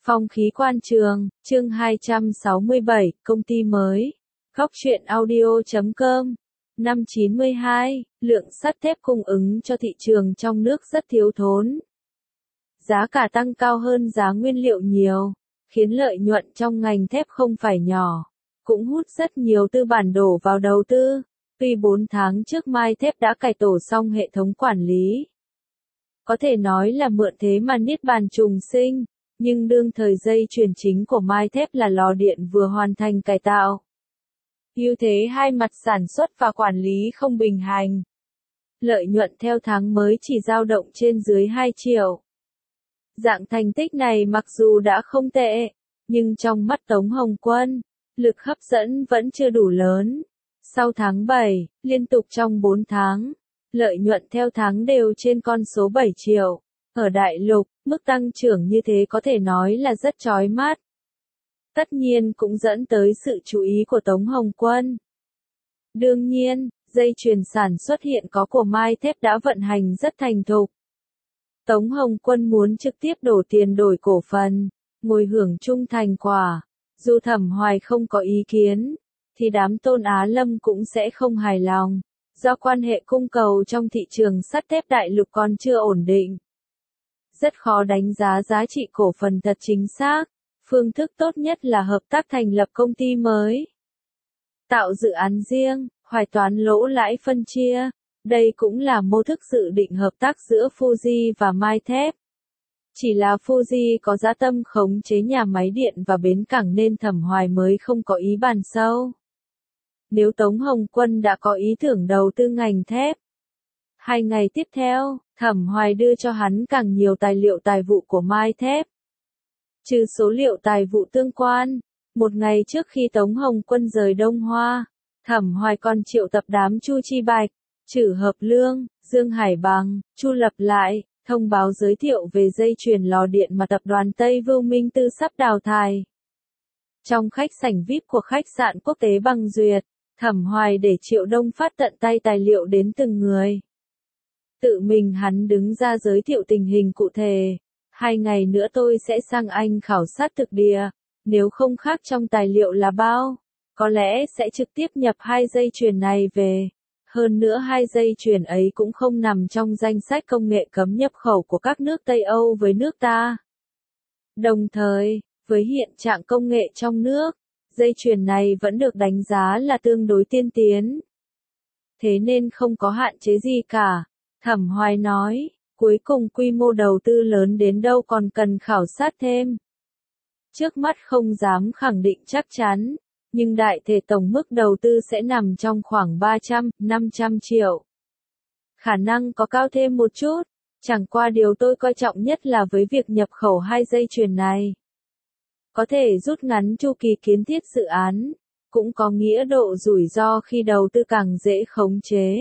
Phong khí quan trường, chương 267, công ty mới. Góc truyện audio.com. Năm 92, lượng sắt thép cung ứng cho thị trường trong nước rất thiếu thốn. Giá cả tăng cao hơn giá nguyên liệu nhiều, khiến lợi nhuận trong ngành thép không phải nhỏ, cũng hút rất nhiều tư bản đổ vào đầu tư. Tuy 4 tháng trước Mai Thép đã cải tổ xong hệ thống quản lý, có thể nói là mượn thế mà niết bàn trùng sinh, nhưng đương thời dây chuyền chính của Mai Thép là lò điện vừa hoàn thành cải tạo. Ưu thế hai mặt sản xuất và quản lý không bình hành. Lợi nhuận theo tháng mới chỉ dao động trên dưới 2 triệu. Dạng thành tích này mặc dù đã không tệ, nhưng trong mắt Tống Hồng Quân, lực hấp dẫn vẫn chưa đủ lớn. Sau tháng 7, liên tục trong 4 tháng, lợi nhuận theo tháng đều trên con số 7 triệu. Ở đại lục, mức tăng trưởng như thế có thể nói là rất chói mắt. Tất nhiên cũng dẫn tới sự chú ý của Tống Hồng Quân. Đương nhiên, dây chuyền sản xuất hiện có của Mai Thép đã vận hành rất thành thục. Tống Hồng Quân muốn trực tiếp đổ tiền đổi cổ phần, ngồi hưởng chung thành quả. Dù Thẩm Hoài không có ý kiến, thì đám Tôn Á Lâm cũng sẽ không hài lòng, do quan hệ cung cầu trong thị trường sắt thép đại lục còn chưa ổn định. Rất khó đánh giá giá trị cổ phần thật chính xác, phương thức tốt nhất là hợp tác thành lập công ty mới. Tạo dự án riêng, hoài toán lỗ lãi phân chia, đây cũng là mô thức dự định hợp tác giữa Fuji và Mai Thép. Chỉ là Fuji có dã tâm khống chế nhà máy điện và bến cảng nên Thẩm Hoài mới không có ý bàn sâu. Nếu Tống Hồng Quân đã có ý tưởng đầu tư ngành thép. 2 ngày tiếp theo, Thẩm Hoài đưa cho hắn càng nhiều tài liệu tài vụ của Mai Thép. Trừ số liệu tài vụ tương quan, một ngày trước khi Tống Hồng Quân rời Đông Hoa, Thẩm Hoài còn triệu tập đám Chu Chi Bạch, Trử Hợp Lương, Dương Hải Bằng, Chu Lập Lại, thông báo giới thiệu về dây chuyền lò điện mà tập đoàn Tây Vưu Minh Tư sắp đào thải. Trong khách sảnh VIP của khách sạn quốc tế Bằng Duyệt, Thẩm Hoài để Triệu Đông phát tận tay tài liệu đến từng người. Tự mình hắn đứng ra giới thiệu tình hình cụ thể. 2 ngày nữa tôi sẽ sang Anh khảo sát thực địa, nếu không khác trong tài liệu là bao, có lẽ sẽ trực tiếp nhập 2 dây chuyền này về. Hơn nữa 2 dây chuyền ấy cũng không nằm trong danh sách công nghệ cấm nhập khẩu của các nước Tây Âu với nước ta. Đồng thời, với hiện trạng công nghệ trong nước, dây chuyền này vẫn được đánh giá là tương đối tiên tiến. Thế nên không có hạn chế gì cả, Thẩm Hoài nói, cuối cùng quy mô đầu tư lớn đến đâu còn cần khảo sát thêm. Trước mắt không dám khẳng định chắc chắn, nhưng đại thể tổng mức đầu tư sẽ nằm trong khoảng 300-500 triệu. Khả năng có cao thêm một chút, chẳng qua điều tôi coi trọng nhất là với việc nhập khẩu 2 dây chuyền này. Có thể rút ngắn chu kỳ kiến thiết dự án, cũng có nghĩa độ rủi ro khi đầu tư càng dễ khống chế.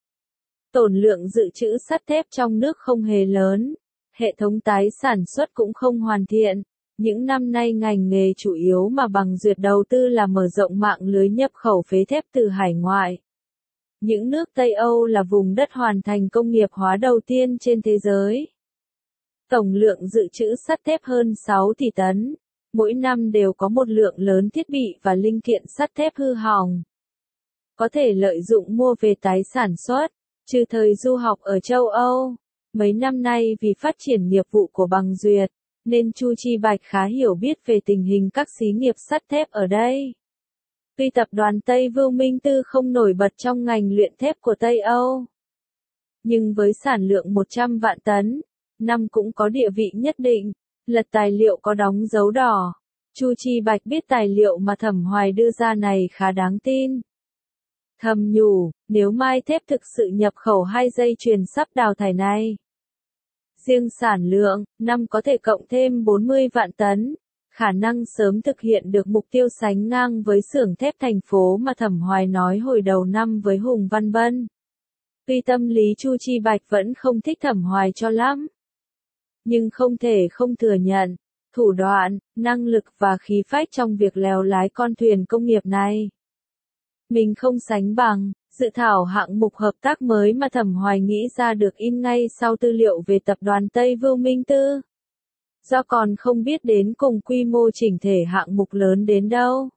Tổn lượng dự trữ sắt thép trong nước không hề lớn, hệ thống tái sản xuất cũng không hoàn thiện. Những năm nay ngành nghề chủ yếu mà Bằng Duyệt đầu tư là mở rộng mạng lưới nhập khẩu phế thép từ hải ngoại. Những nước Tây Âu là vùng đất hoàn thành công nghiệp hóa đầu tiên trên thế giới. Tổng lượng dự trữ sắt thép hơn 6 tỷ tấn, mỗi năm đều có một lượng lớn thiết bị và linh kiện sắt thép hư hỏng. Có thể lợi dụng mua về tái sản xuất, trừ thời du học ở châu Âu. Mấy năm nay vì phát triển nghiệp vụ của Bằng Duyệt, nên Chu Chi Bạch khá hiểu biết về tình hình các xí nghiệp sắt thép ở đây. Tuy tập đoàn Tây Vưu Minh Tư không nổi bật trong ngành luyện thép của Tây Âu, nhưng với sản lượng 100 vạn tấn, năm cũng có địa vị nhất định. Lật tài liệu có đóng dấu đỏ. Chu Chi Bạch biết tài liệu mà Thẩm Hoài đưa ra này khá đáng tin. Thầm nhủ, nếu Mai Thép thực sự nhập khẩu 2 dây chuyền sắp đào thải này, riêng sản lượng, năm có thể cộng thêm 40 vạn tấn, khả năng sớm thực hiện được mục tiêu sánh ngang với xưởng thép thành phố mà Thẩm Hoài nói hồi đầu năm với Hùng Văn Bân. Tuy tâm lý Chu Chi Bạch vẫn không thích Thẩm Hoài cho lắm, nhưng không thể không thừa nhận, thủ đoạn, năng lực và khí phách trong việc lèo lái con thuyền công nghiệp này. Mình không sánh bằng. Dự thảo hạng mục hợp tác mới mà Thẩm Hoài nghĩ ra được in ngay sau tư liệu về tập đoàn Tây Vưu Minh Tư. do còn không biết đến cùng quy mô chỉnh thể hạng mục lớn đến đâu.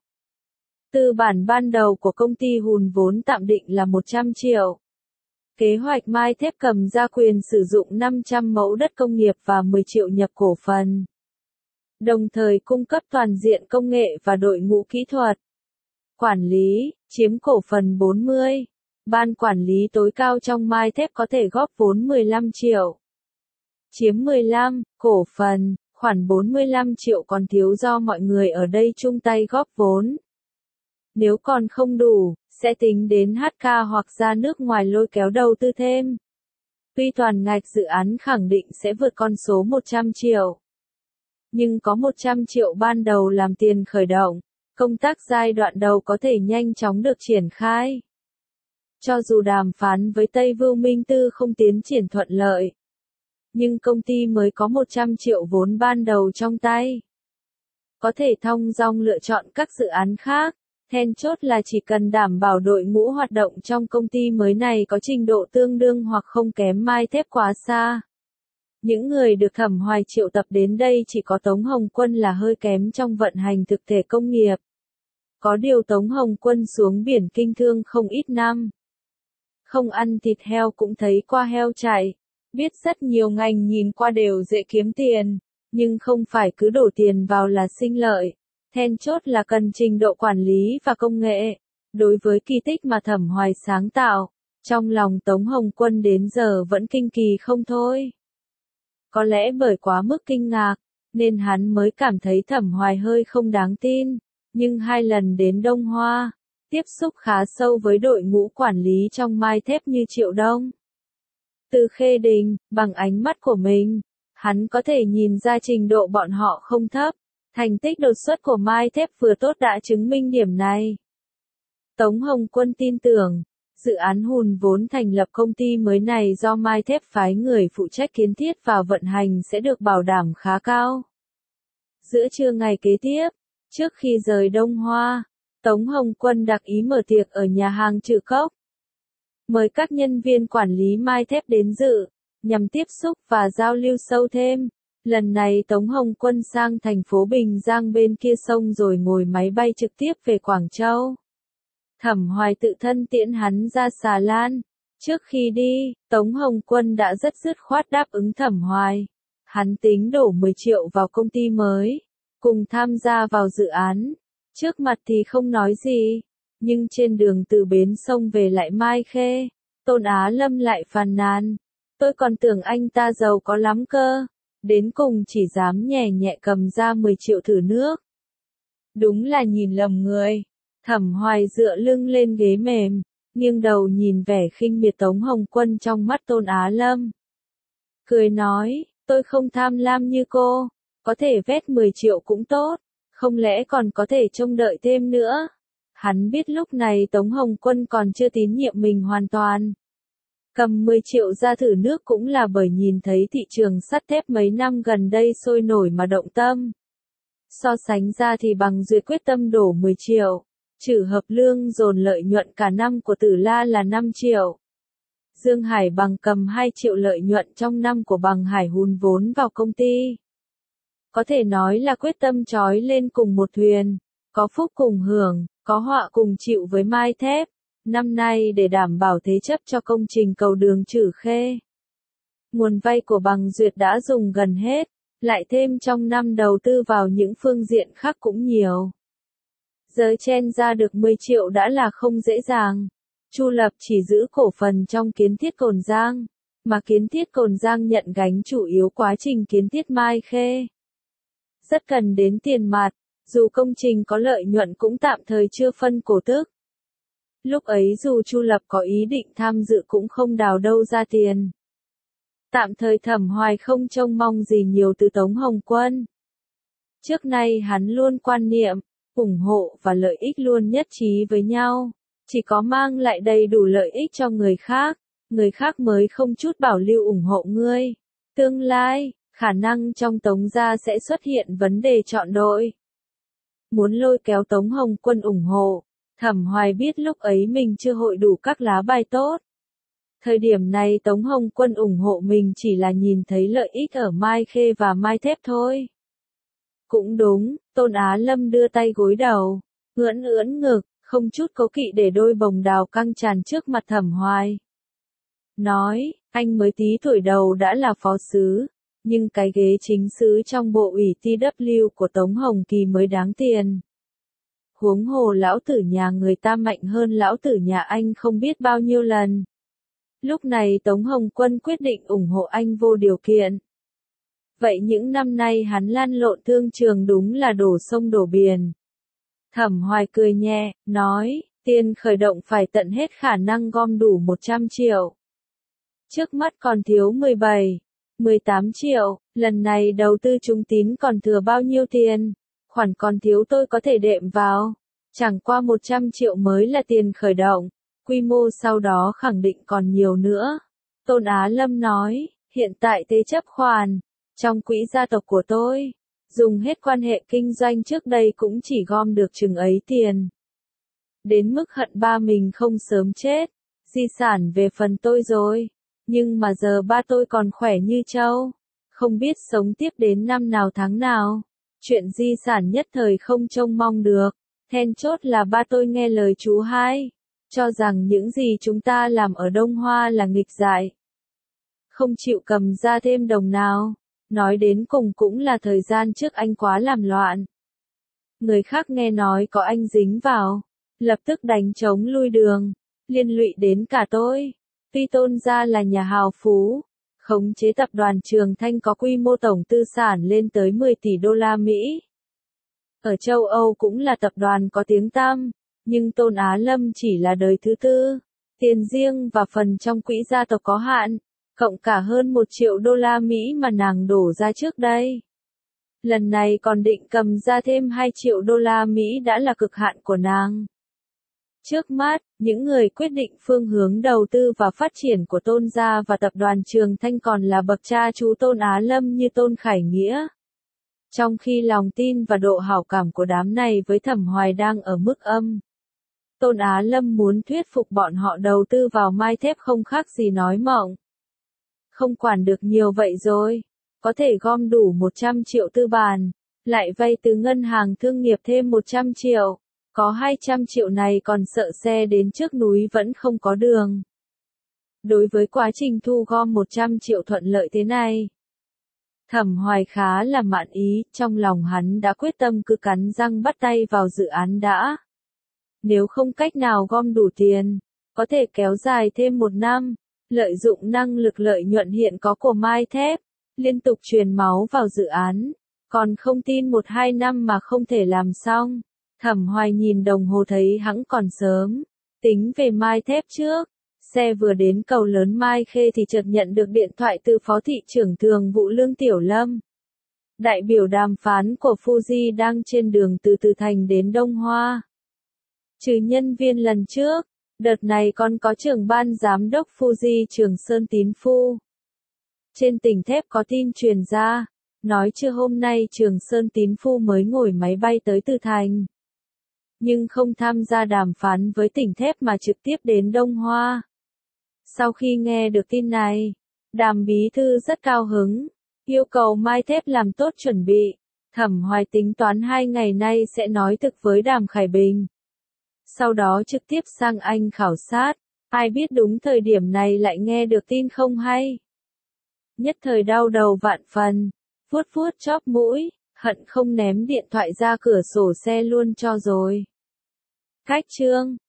Tư bản ban đầu của công ty hùn vốn tạm định là 100 triệu. Kế hoạch Mai Thép cầm ra quyền sử dụng 500 mẫu đất công nghiệp và 10 triệu nhập cổ phần. Đồng thời cung cấp toàn diện công nghệ và đội ngũ kỹ thuật. Quản lý, chiếm cổ phần 40. Ban quản lý tối cao trong Mai Thép có thể góp vốn 15 triệu. Chiếm 15, cổ phần, khoản 45 triệu còn thiếu do mọi người ở đây chung tay góp vốn. Nếu còn không đủ, sẽ tính đến HK hoặc ra nước ngoài lôi kéo đầu tư thêm. Tuy toàn ngạch dự án khẳng định sẽ vượt con số 100 triệu. Nhưng có 100 triệu ban đầu làm tiền khởi động, công tác giai đoạn đầu có thể nhanh chóng được triển khai. Cho dù đàm phán với Tây Vưu Minh Tư không tiến triển thuận lợi, nhưng công ty mới có 100 triệu vốn ban đầu trong tay. Có thể thong dong lựa chọn các dự án khác, then chốt là chỉ cần đảm bảo đội ngũ hoạt động trong công ty mới này có trình độ tương đương hoặc không kém Mai Thép quá xa. Những người được Thẩm Hoài triệu tập đến đây chỉ có Tống Hồng Quân là hơi kém trong vận hành thực thể công nghiệp. Có điều Tống Hồng Quân xuống biển kinh thương không ít năm. Không ăn thịt heo cũng thấy qua heo chạy. Biết rất nhiều ngành nhìn qua đều dễ kiếm tiền, nhưng không phải cứ đổ tiền vào là sinh lợi. Then chốt là cần trình độ quản lý và công nghệ. Đối với kỳ tích mà Thẩm Hoài sáng tạo, trong lòng Tống Hồng Quân đến giờ vẫn kinh kỳ không thôi. Có lẽ bởi quá mức kinh ngạc, nên hắn mới cảm thấy Thẩm Hoài hơi không đáng tin. Nhưng 2 lần đến Đông Hoa, tiếp xúc khá sâu với đội ngũ quản lý trong Mai Thép như Triệu Đông, Từ Khê Đình, bằng ánh mắt của mình, hắn có thể nhìn ra trình độ bọn họ không thấp. Thành tích đột xuất của Mai Thép vừa tốt đã chứng minh điểm này. Tống Hồng Quân tin tưởng, dự án hùn vốn thành lập công ty mới này do Mai Thép phái người phụ trách kiến thiết và vận hành sẽ được bảo đảm khá cao. Giữa trưa ngày kế tiếp, trước khi rời Đông Hoa, Tống Hồng Quân đặc ý mở tiệc ở nhà hàng Trừ Cốc. Mời các nhân viên quản lý Mai Thép đến dự, nhằm tiếp xúc và giao lưu sâu thêm. Lần này Tống Hồng Quân sang thành phố Bình Giang bên kia sông rồi ngồi máy bay trực tiếp về Quảng Châu. Thẩm Hoài tự thân tiễn hắn ra Xà Lan. Trước khi đi, Tống Hồng Quân đã rất dứt khoát đáp ứng Thẩm Hoài. Hắn tính đổ 10 triệu vào công ty mới, cùng tham gia vào dự án. Trước mặt thì không nói gì, nhưng trên đường từ bến sông về lại Mai Khê, Tôn Á Lâm lại phàn nàn. Tôi còn tưởng anh ta giàu có lắm cơ. Đến cùng chỉ dám nhẹ nhẹ cầm ra 10 triệu thử nước. Đúng là nhìn lầm người. Thẩm Hoài dựa lưng lên ghế mềm, nghiêng đầu nhìn vẻ khinh miệt Tống Hồng Quân trong mắt Tôn Á Lâm. Cười nói, tôi không tham lam như cô, có thể vét 10 triệu cũng tốt, không lẽ còn có thể trông đợi thêm nữa. Hắn biết lúc này Tống Hồng Quân còn chưa tín nhiệm mình hoàn toàn. Cầm 10 triệu ra thử nước cũng là bởi nhìn thấy thị trường sắt thép mấy năm gần đây sôi nổi mà động tâm. So sánh ra thì Bằng Duyệt quyết tâm đổ 10 triệu. Trừ hợp lương dồn lợi nhuận cả năm của Tử La là 5 triệu. Dương Hải Bằng cầm 2 triệu lợi nhuận trong năm của Bằng Hải hùn vốn vào công ty. Có thể nói là quyết tâm trói lên cùng một thuyền, có phúc cùng hưởng, có họa cùng chịu với Mai Thép. Năm nay để đảm bảo thế chấp cho công trình cầu đường Trử Khê. Nguồn vay của Bằng Duyệt đã dùng gần hết, lại thêm trong năm đầu tư vào những phương diện khác cũng nhiều. Giới chen ra được 10 triệu đã là không dễ dàng. Chu Lập chỉ giữ cổ phần trong kiến thiết Cồn Giang, mà kiến thiết Cồn Giang nhận gánh chủ yếu quá trình kiến thiết Mai Khê. Rất cần đến tiền mặt, dù công trình có lợi nhuận cũng tạm thời chưa phân cổ tức. Lúc ấy dù Chu Lập có ý định tham dự cũng không đào đâu ra tiền. Tạm thời Thẩm Hoài không trông mong gì nhiều từ Tống Hồng Quân. Trước nay hắn luôn quan niệm, ủng hộ và lợi ích luôn nhất trí với nhau. Chỉ có mang lại đầy đủ lợi ích cho người khác mới không chút bảo lưu ủng hộ ngươi. Tương lai, khả năng trong Tống gia sẽ xuất hiện vấn đề chọn đội. Muốn lôi kéo Tống Hồng Quân ủng hộ, Thẩm Hoài biết lúc ấy mình chưa hội đủ các lá bài tốt. Thời điểm này Tống Hồng Quân ủng hộ mình chỉ là nhìn thấy lợi ích ở Mai Khê và Mai Thép thôi. Cũng đúng, Tôn Á Lâm đưa tay gối đầu, ưỡn ưỡn ngực, không chút cố kỵ để đôi bồng đào căng tràn trước mặt Thẩm Hoài. Nói, anh mới tí tuổi đầu đã là phó sứ, nhưng cái ghế chính sứ trong bộ ủy TW của Tống Hồng Kỳ mới đáng tiền. Huống hồ lão tử nhà người ta mạnh hơn lão tử nhà anh không biết bao nhiêu lần. Lúc này Tống Hồng Quân quyết định ủng hộ anh vô điều kiện. Vậy những năm nay hắn lăn lộn thương trường đúng là đổ sông đổ biển. Thẩm Hoài cười nhẹ, nói, tiền khởi động phải tận hết khả năng gom đủ 100 triệu. Trước mắt còn thiếu 17, 18 triệu, lần này đầu tư trung tín còn thừa bao nhiêu tiền? Khoản còn thiếu tôi có thể đệm vào. Chẳng qua 100 triệu mới là tiền khởi động, quy mô sau đó khẳng định còn nhiều nữa. Tôn Á Lâm nói, hiện tại thế chấp khoản, trong quỹ gia tộc của tôi, dùng hết quan hệ kinh doanh trước đây cũng chỉ gom được chừng ấy tiền. Đến mức hận ba mình không sớm chết, di sản về phần tôi rồi, nhưng mà giờ ba tôi còn khỏe như trâu, không biết sống tiếp đến năm nào tháng nào. Chuyện di sản nhất thời không trông mong được, then chốt là ba tôi nghe lời chú hai, cho rằng những gì chúng ta làm ở Đông Hoa là nghịch dại. Không chịu cầm ra thêm đồng nào, nói đến cùng cũng là thời gian trước anh quá làm loạn. Người khác nghe nói có anh dính vào, lập tức đánh trống lui đường, liên lụy đến cả tôi. Tuy Tôn gia là nhà hào phú, khống chế tập đoàn Trường Thanh có quy mô tổng tư sản lên tới 10 tỷ đô la Mỹ. Ở châu Âu cũng là tập đoàn có tiếng tăm, nhưng Tôn Á Lâm chỉ là đời thứ tư. Tiền riêng và phần trong quỹ gia tộc có hạn, cộng cả hơn 1 triệu đô la Mỹ mà nàng đổ ra trước đây. Lần này còn định cầm ra thêm 2 triệu đô la Mỹ đã là cực hạn của nàng. Trước mắt, những người quyết định phương hướng đầu tư và phát triển của Tôn gia và tập đoàn Trường Thanh còn là bậc cha chú Tôn Á Lâm như Tôn Khải Nghĩa. Trong khi lòng tin và độ hảo cảm của đám này với Thẩm Hoài đang ở mức âm. Tôn Á Lâm muốn thuyết phục bọn họ đầu tư vào Mai Thép không khác gì nói mộng. Không quản được nhiều vậy rồi, có thể gom đủ 100 triệu tư bản, lại vay từ ngân hàng thương nghiệp thêm 100 triệu. Có 200 triệu này còn sợ xe đến trước núi vẫn không có đường. Đối với quá trình thu gom 100 triệu thuận lợi thế này, Thẩm Hoài khá là mãn ý, trong lòng hắn đã quyết tâm cứ cắn răng bắt tay vào dự án đã. Nếu không cách nào gom đủ tiền, có thể kéo dài thêm 1 năm, lợi dụng năng lực lợi nhuận hiện có của Mai Thép, liên tục truyền máu vào dự án, còn không tin 1-2 năm mà không thể làm xong. Thẩm Hoài nhìn đồng hồ thấy hẵng còn sớm, tính về Mai Thép trước. Xe vừa đến cầu lớn Mai Khê thì chợt nhận được điện thoại từ Phó Thị trưởng Thường vụ Lương Tiểu Lâm. Đại biểu đàm phán của Fuji đang trên đường từ Từ Thành đến Đông Hoa. Trừ nhân viên lần trước, đợt này còn có trưởng ban giám đốc Fuji Trường Sơn Tín Phu. Trên tỉnh thép có tin truyền ra, nói trưa hôm nay Trường Sơn Tín Phu mới ngồi máy bay tới Từ Thành. Nhưng không tham gia đàm phán với tỉnh thép mà trực tiếp đến Đông Hoa. Sau khi nghe được tin này, Đàm bí thư rất cao hứng, yêu cầu Mai Thép làm tốt chuẩn bị. Thẩm Hoài tính toán 2 ngày nay sẽ nói thực với Đàm Khải Bình. Sau đó trực tiếp sang Anh khảo sát, ai biết đúng thời điểm này lại nghe được tin không hay. Nhất thời đau đầu vạn phần, vuốt vuốt chóp mũi, hận không ném điện thoại ra cửa sổ xe luôn cho rồi. Cách chương